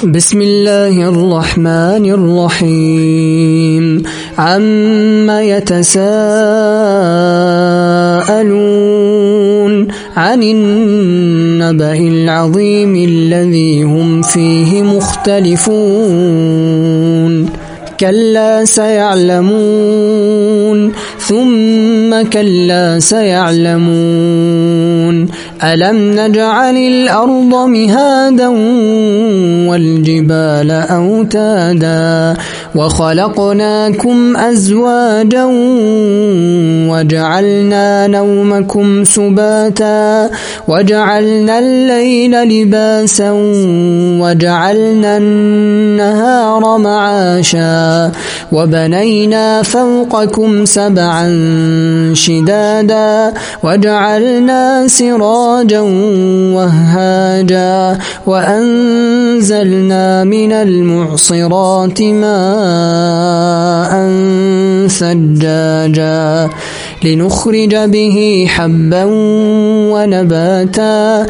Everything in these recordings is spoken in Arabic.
بسم الله الرحمن الرحيم عما يتساءلون عن النبأ العظيم الذي هم فيه مختلفون كلا سيعلمون ثم كلا سيعلمون ألم نجعل الأرض مهادا والجبال أوتادا وخلقناكم أزواجا وجعلنا نومكم سباتا وجعلنا الليل لباسا وجعلنا النهار معاشا وبنينا فوقكم سبعا شدادا وجعلنا سراجا وهاجا وأنزلنا من المعصرات ماء ثجاجا لنخرج به حبا ونباتا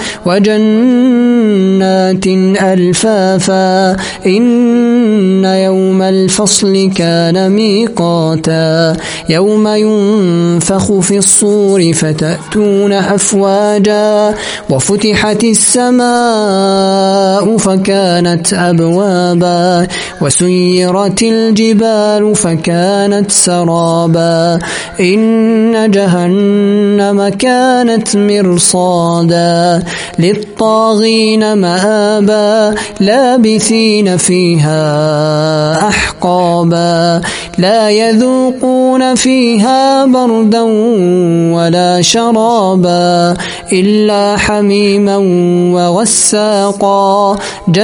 وجنات ألفافا إن يوم الفصل كان ميقاتا يوم ينفخ في الصور فتأتون أفواجا وفتحت السماء فكانت أبوابا وسيرت الجبال فكانت سرابا إن جهنم كانت مرصادا للطاغين مآبا لابثين فيها أحقابا لا يذوقون فيها بردا ولا شرابا إلا حميما وغساقا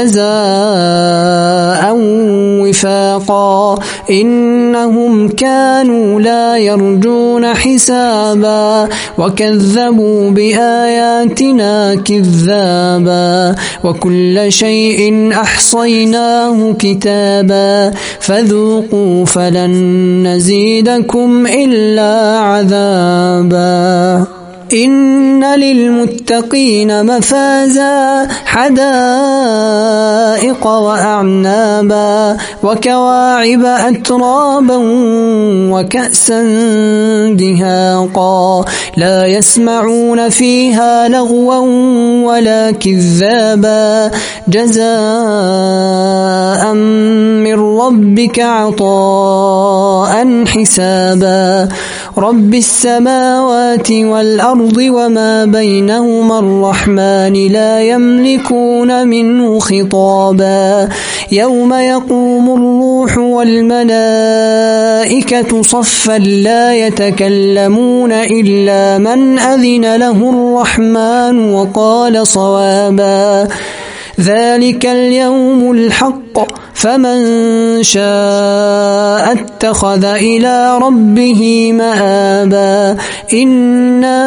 جزاء وفاقا إنهم كانوا لا يرجون حسابا وكذبوا بآياتنا كذابا وكل شيء أحصيناه كتابا فذوقوا فلن نزيدكم إلا عذابا إن للمتقين مفازا حدائق وأعنابا وكواعب أترابا وكأسا دهاقا لا يسمعون فيها لغوا ولا كذابا جزاء من ربك عطاء حسابا رب السماوات والأرض وما بينهما الرحمن لا يملكون منه خطابا يوم يقوم الروح والملائكة صفا لا يتكلمون إلا من أذن له الرحمن وقال صوابا ذلك اليوم الحق فمن شاء اتخذ إلى ربه مآبا إنا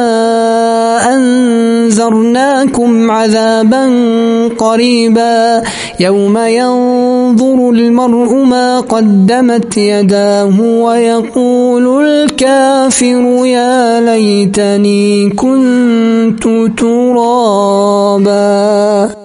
أنذرناكم عذابا قريبا يوم ينظر المرء ما قدمت يداه ويقول الكافر يا ليتني كنت ترابا.